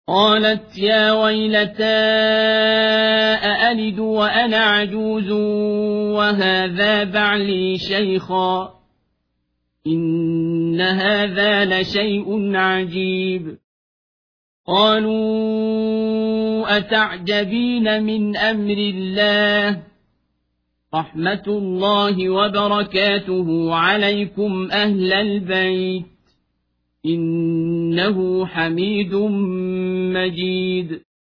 قالت يا ويلتى أألد وأنا عجوز وهذا بعلي شيخا إن هذا لشيء عجيب. قالوا أتعجبين من أمر الله رحمة الله وبركاته عليكم أهل البيت إنه حميد مجيد.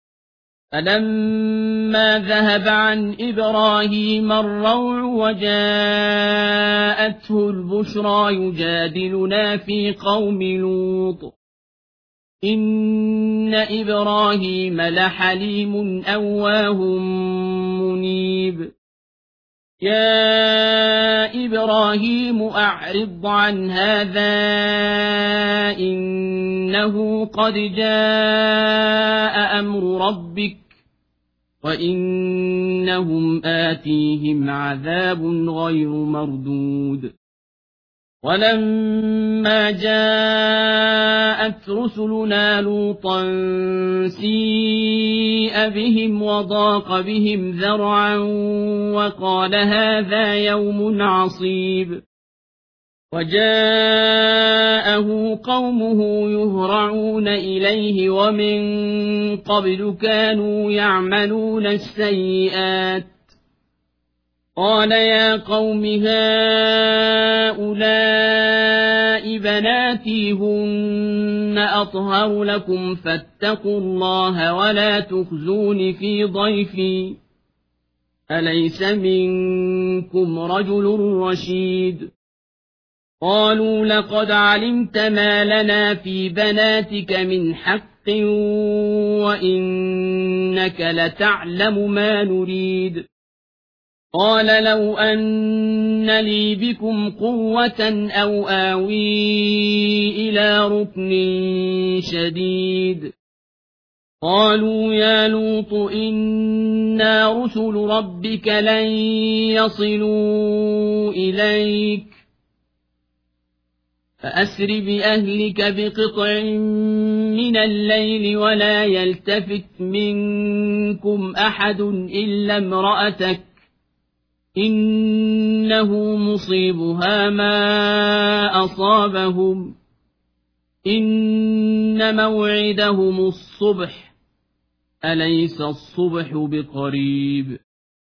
فلما ذهب عن إبراهيم الروع وجاءته البشرى يجادلنا في قوم لوط إن إبراهيم لحليم أواه منيب. يا إبراهيم أعرض عن هذا إنه قد جاء أمر ربك وإنهم آتيهم عذاب غير مردود. ولما جاءت رسلنا لوطا سيء بهم وضاق بهم ذرعا وقال هذا يوم عصيب. وجاءه قومه يهرعون إليه ومن قبل كانوا يعملون السيئات. قال يا قوم هؤلاء بناتي هن أطهر لكم فاتقوا الله ولا تخزون في ضيفي أليس منكم رجل رشيد. قالوا لقد علمت ما لنا في بناتك من حق وإنك لتعلم ما نريد. قال لو أن لي بكم قوة أو آوي إلى ركن شديد. قالوا يا لوط إنا رسل ربك لن يصلوا إليك فأسر بأهلك بقطع من الليل ولا يلتفت منكم أحد إلا امرأتك إنه مصيبها ما أصابهم إن موعدهم الصبح أليس الصبح بقريب.